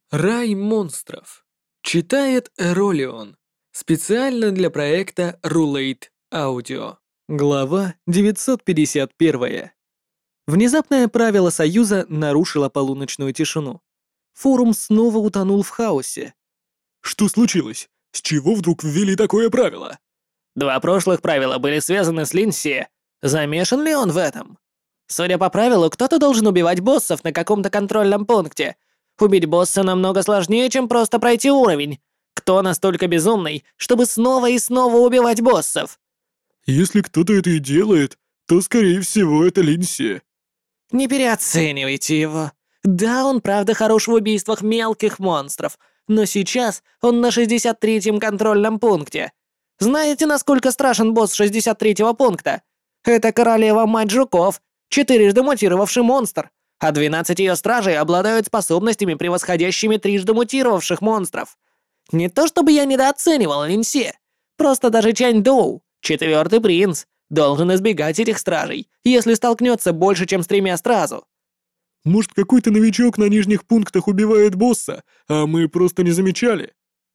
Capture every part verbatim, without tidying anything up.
Рай монстров. Читает Эролион. Специально для проекта Rulate Audio. Глава девятьсот пятьдесят один. Внезапное правило Союза нарушило полуночную тишину. Форум снова утонул в хаосе. Что случилось? С чего вдруг ввели такое правило? Два прошлых правила были связаны с Линси. Замешан ли он в этом? Судя по правилу, кто-то должен убивать боссов на каком-то контрольном пункте. Убить босса намного сложнее, чем просто пройти уровень. Кто настолько безумный, чтобы снова и снова убивать боссов? Если кто-то это и делает, то, скорее всего, это Линси. Не переоценивайте его. Да, он правда хорош в убийствах мелких монстров, но сейчас он на шестьдесят третьем контрольном пункте. Знаете, насколько страшен босс шестьдесят третьего пункта? Это королева-мать жуков, четырежды мутировавший монстр, а двенадцать ее стражей обладают способностями, превосходящими трижды мутировавших монстров. Не то чтобы я недооценивал Линси, просто даже Чань Доу, четвертый принц, должен избегать этих стражей, если столкнется больше, чем с тремя сразу. Может, какой-то новичок на нижних пунктах убивает босса, а мы просто не замечали?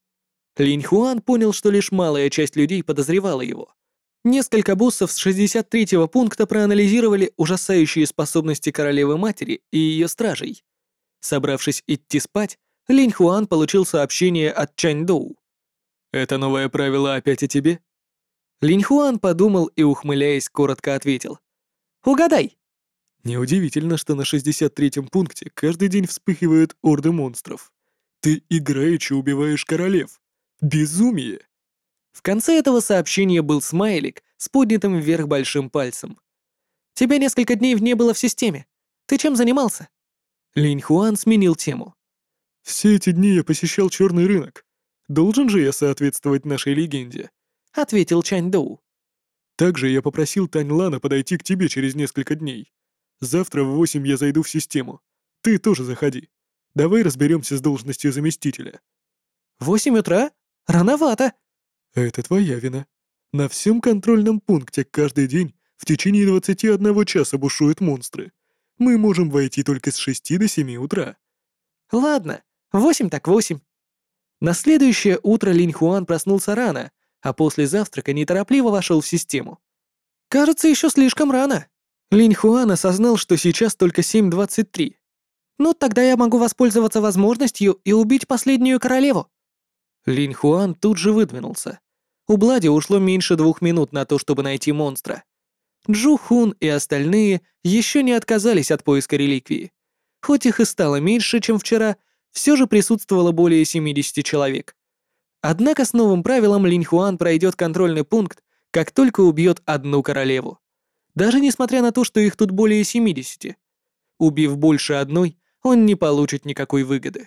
Линь Хуан понял, что лишь малая часть людей подозревала его. Несколько боссов с шестьдесят третьего пункта проанализировали ужасающие способности королевы-матери и ее стражей. Собравшись идти спать, Линь Хуан получил сообщение от Чань Доу. «Это новое правило опять о тебе?» Линь Хуан подумал и, ухмыляясь, коротко ответил. «Угадай!» Неудивительно, что на шестьдесят третьем пункте каждый день вспыхивают орды монстров. Ты играючи убиваешь королев. Безумие! В конце этого сообщения был смайлик с поднятым вверх большим пальцем. «Тебя несколько дней не было в системе. Ты чем занимался?» Линь Хуан сменил тему. Все эти дни я посещал черный рынок. Должен же я соответствовать нашей легенде? Ответил Чань Доу. Также я попросил Тань Лана подойти к тебе через несколько дней. Завтра в восемь я зайду в систему. Ты тоже заходи. Давай разберемся с должностью заместителя. «Восемь утра? Рановато!» Это твоя вина. На всем контрольном пункте каждый день в течение двадцати одного часа бушуют монстры. Мы можем войти только с шести до семи утра. «Ладно, восемь так восемь». На следующее утро Линь Хуан проснулся рано, а после завтрака неторопливо вошел в систему. «Кажется, еще слишком рано». Линь Хуан осознал, что сейчас только семь двадцать три. «Ну, тогда я могу воспользоваться возможностью и убить последнюю королеву». Линь Хуан тут же выдвинулся. У Блади ушло меньше двух минут на то, чтобы найти монстра. Джу Хун и остальные еще не отказались от поиска реликвии. Хоть их и стало меньше, чем вчера, все же присутствовало более семидесяти человек. Однако с новым правилом Линь Хуан пройдет контрольный пункт, как только убьет одну королеву. Даже несмотря на то, что их тут более семидесяти. Убив больше одной, он не получит никакой выгоды.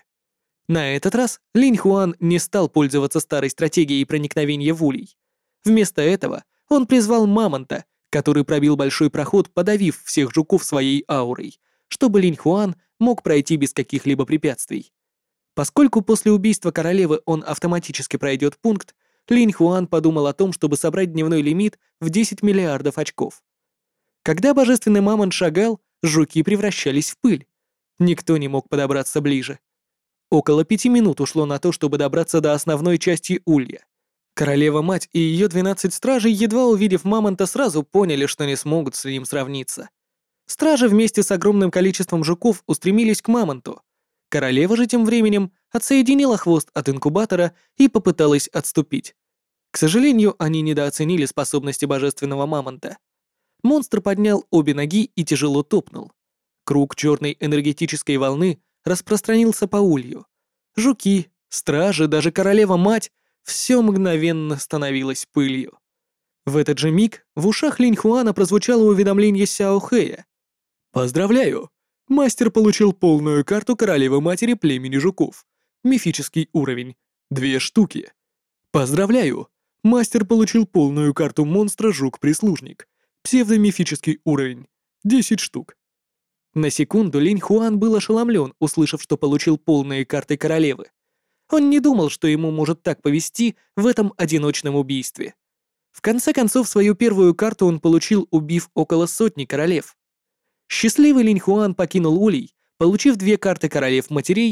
На этот раз Линь Хуан не стал пользоваться старой стратегией проникновения в улей. Вместо этого он призвал Мамонта, который пробил большой проход, подавив всех жуков своей аурой, чтобы Линь Хуан мог пройти без каких-либо препятствий. Поскольку после убийства королевы он автоматически пройдет пункт, Линь Хуан подумал о том, чтобы собрать дневной лимит в десять миллиардов очков. Когда божественный Мамонт шагал, жуки превращались в пыль. Никто не мог подобраться ближе. Около пяти минут ушло на то, чтобы добраться до основной части улья. Королева-мать и ее двенадцать стражей, едва увидев Мамонта, сразу поняли, что не смогут с ним сравниться. Стражи вместе с огромным количеством жуков устремились к Мамонту. Королева же тем временем отсоединила хвост от инкубатора и попыталась отступить. К сожалению, они недооценили способности божественного Мамонта. Монстр поднял обе ноги и тяжело топнул. Круг черной энергетической волны распространился по улью. Жуки, стражи, даже королева-мать — все мгновенно становилось пылью. В этот же миг в ушах Линь Хуана прозвучало уведомление Сяо Хэя. «Поздравляю! Мастер получил полную карту королевы-матери племени жуков. Мифический уровень. Две штуки. Поздравляю! Мастер получил полную карту монстра жук-прислужник. Псевдомифический уровень. Десять штук». На секунду Линь Хуан был ошеломлен, услышав, что получил полные карты королевы. Он не думал, что ему может так повести в этом одиночном убийстве. В конце концов, свою первую карту он получил, убив около сотни королев. Счастливый Линь Хуан покинул улей, получив две карты королев-матерей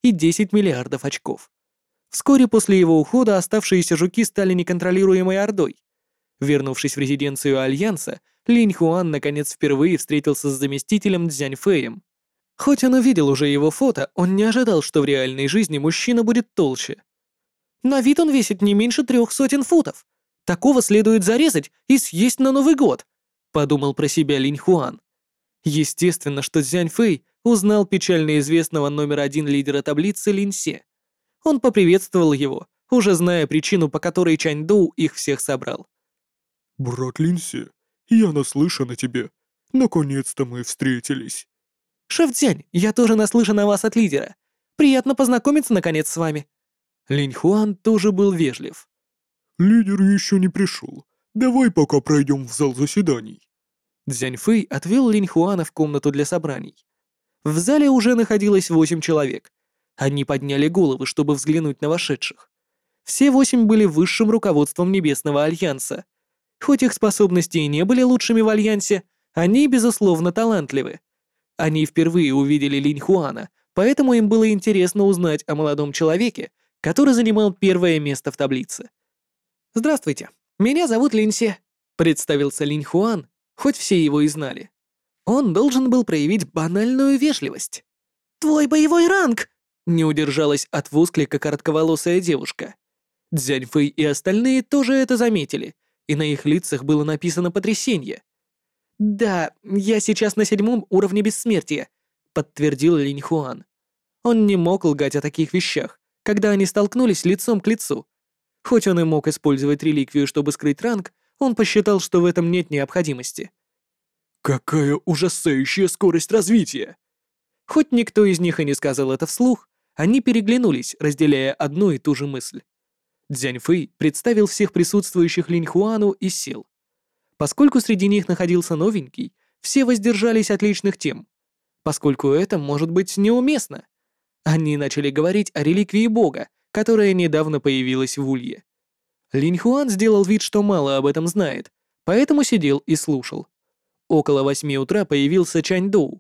и десять миллиардов очков. Вскоре после его ухода оставшиеся жуки стали неконтролируемой ордой. Вернувшись в резиденцию Альянса, Линь Хуан наконец впервые встретился с заместителем Цзянь Фэем. Хоть он увидел уже его фото, он не ожидал, что в реальной жизни мужчина будет толще. На вид он весит не меньше трех сотен футов. Такого следует зарезать и съесть на Новый год, подумал про себя Линь Хуан. Естественно, что Цзянь Фэй узнал печально известного номер один лидера таблицы Лин Се. Он поприветствовал его, уже зная причину, по которой Чань Доу их всех собрал. «Брат Лин Се, я наслышан о тебе. Наконец-то мы встретились». «Шеф Цзянь, я тоже наслышан о вас от лидера. Приятно познакомиться, наконец, с вами». Линь Хуан тоже был вежлив. «Лидер еще не пришел. Давай пока пройдем в зал заседаний». Цзянь Фэй отвел Линь Хуана в комнату для собраний. В зале уже находилось восемь человек. Они подняли головы, чтобы взглянуть на вошедших. Все восемь были высшим руководством Небесного Альянса. Хоть их способности и не были лучшими в Альянсе, они, безусловно, талантливы. Они впервые увидели Линь Хуана, поэтому им было интересно узнать о молодом человеке, который занимал первое место в таблице. «Здравствуйте, меня зовут Лин Се», — представился Линь Хуан, хоть все его и знали. Он должен был проявить банальную вежливость. «Твой боевой ранг!» — не удержалась от восклика коротковолосая девушка. Цзянь Фэй и остальные тоже это заметили, и на их лицах было написано потрясение. «Да, я сейчас на седьмом уровне бессмертия», — подтвердил Линь Хуан. Он не мог лгать о таких вещах, когда они столкнулись лицом к лицу. Хоть он и мог использовать реликвию, чтобы скрыть ранг, он посчитал, что в этом нет необходимости. «Какая ужасающая скорость развития!» Хоть никто из них и не сказал это вслух, они переглянулись, разделяя одну и ту же мысль. Цзянь Фэй представил всех присутствующих Линь Хуану и сел. Поскольку среди них находился новенький, все воздержались от личных тем, поскольку это может быть неуместно. Они начали говорить о реликвии бога, которая недавно появилась в Улье. Линь Хуан сделал вид, что мало об этом знает, поэтому сидел и слушал. Около восьми утра появился Чань Доу.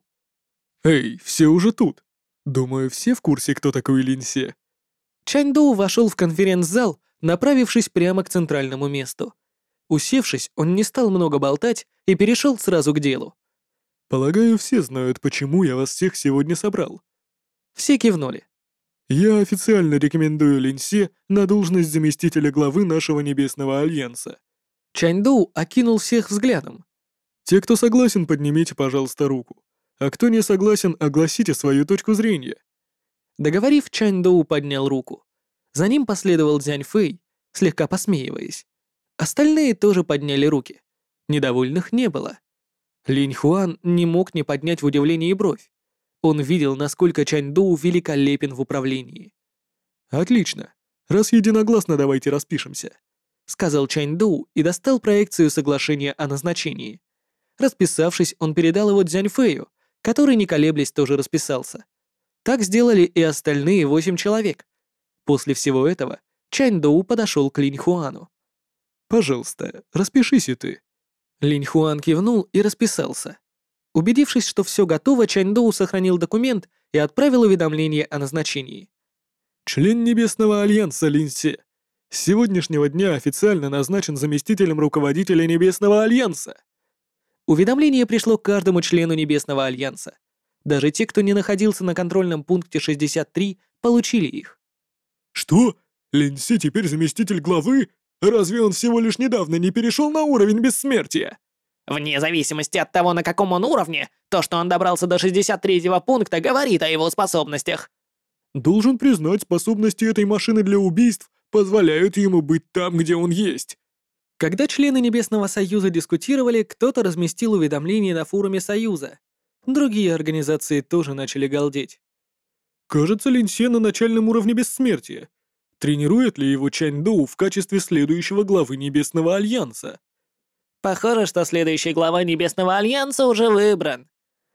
«Эй, все уже тут. Думаю, все в курсе, кто такой Лин Се». Чань Доу вошел в конференц-зал, направившись прямо к центральному месту. Усевшись, он не стал много болтать и перешел сразу к делу. «Полагаю, все знают, почему я вас всех сегодня собрал». Все кивнули. «Я официально рекомендую Лин Се на должность заместителя главы нашего Небесного Альянса». Чань Доу окинул всех взглядом. «Те, кто согласен, поднимите, пожалуйста, руку. А кто не согласен, огласите свою точку зрения». Договорив, Чань Доу поднял руку. За ним последовал Цзянь Фэй, слегка посмеиваясь. Остальные тоже подняли руки. Недовольных не было. Линь Хуан не мог не поднять в удивлении бровь. Он видел, насколько Чань Доу великолепен в управлении. «Отлично. Раз единогласно, давайте распишемся», — сказал Чань Доу и достал проекцию соглашения о назначении. Расписавшись, он передал его Цзянь Фэю, который, не колеблясь, тоже расписался. Так сделали и остальные восемь человек. После всего этого Чань Доу подошел к Линь Хуану. «Пожалуйста, распишись и ты». Линь Хуан кивнул и расписался. Убедившись, что все готово, Чань Доу сохранил документ и отправил уведомление о назначении. «Член Небесного Альянса Лин Се. С сегодняшнего дня официально назначен заместителем руководителя Небесного Альянса». Уведомление пришло к каждому члену Небесного Альянса. Даже те, кто не находился на контрольном пункте шестьдесят три, получили их. «Что? Лин Се теперь заместитель главы? Разве он всего лишь недавно не перешел на уровень бессмертия?» Вне зависимости от того, на каком он уровне, то, что он добрался до шестьдесят третьего пункта, говорит о его способностях. «Должен признать, способности этой машины для убийств позволяют ему быть там, где он есть». Когда члены Небесного Союза дискутировали, кто-то разместил уведомление на форуме Союза. Другие организации тоже начали галдеть. «Кажется, Лин Се на начальном уровне бессмертия. Тренирует ли его Чань Доу в качестве следующего главы Небесного Альянса?» Похоже, что следующий глава Небесного Альянса уже выбран.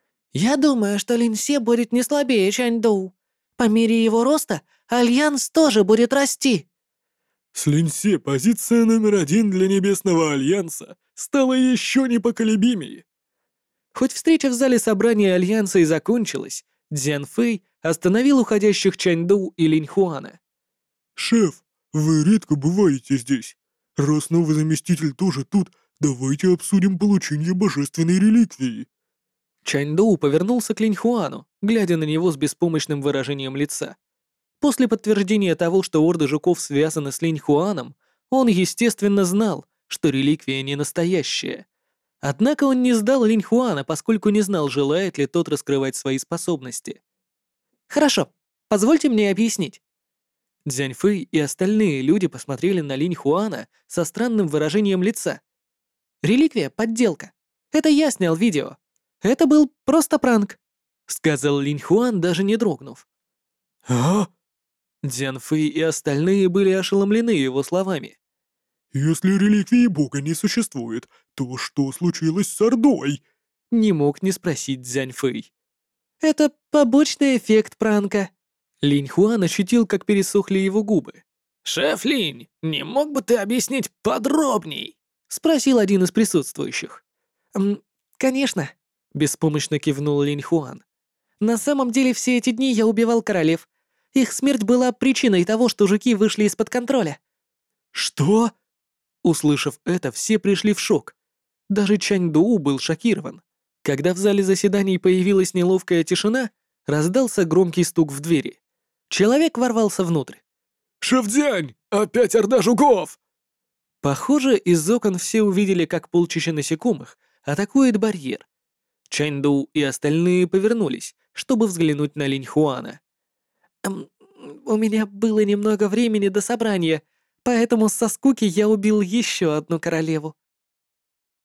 Я думаю, что Лин Се будет не слабее Чань Доу. По мере его роста Альянс тоже будет расти. С Лин Се позиция номер один для Небесного Альянса стала еще непоколебимее. Хоть встреча в зале собрания Альянса и закончилась, Цзян Фэй остановил уходящих Чаньду и Линьхуана. «Шеф, вы редко бываете здесь. Раз новый заместитель тоже тут, давайте обсудим получение божественной реликвии». Чаньду повернулся к Линьхуану, глядя на него с беспомощным выражением лица. После подтверждения того, что орды жуков связаны с Линьхуаном, он, естественно, знал, что реликвия не настоящая. Однако он не сдал Линьхуана, поскольку не знал, желает ли тот раскрывать свои способности. «Хорошо, позвольте мне объяснить». Цзяньфэй и остальные люди посмотрели на Линьхуана со странным выражением лица. «Реликвия — подделка. Это я снял видео. Это был просто пранк», — сказал Линьхуан, даже не дрогнув. «А? Цзяньфэй и остальные были ошеломлены его словами. Если реликвии бога не существует, то что случилось с Ордой?» Не мог не спросить Цзяньфэй. «Это побочный эффект пранка». Линьхуан ощутил, как пересохли его губы. «Шеф Линь, не мог бы ты объяснить подробней?» — спросил один из присутствующих. «М, «Конечно», — беспомощно кивнул Линьхуан. «На самом деле все эти дни я убивал королев. Их смерть была причиной того, что жуки вышли из-под контроля». «Что?» Услышав это, все пришли в шок. Даже Чаньду был шокирован. Когда в зале заседаний появилась неловкая тишина, раздался громкий стук в двери. Человек ворвался внутрь. «Шеф Дзянь, опять орда жуков!» Похоже, из окон все увидели, как полчища насекомых атакует барьер. Чаньду и остальные повернулись, чтобы взглянуть на Линьхуана. «Эм, «У меня было немного времени до собрания, поэтому со скуки я убил еще одну королеву»,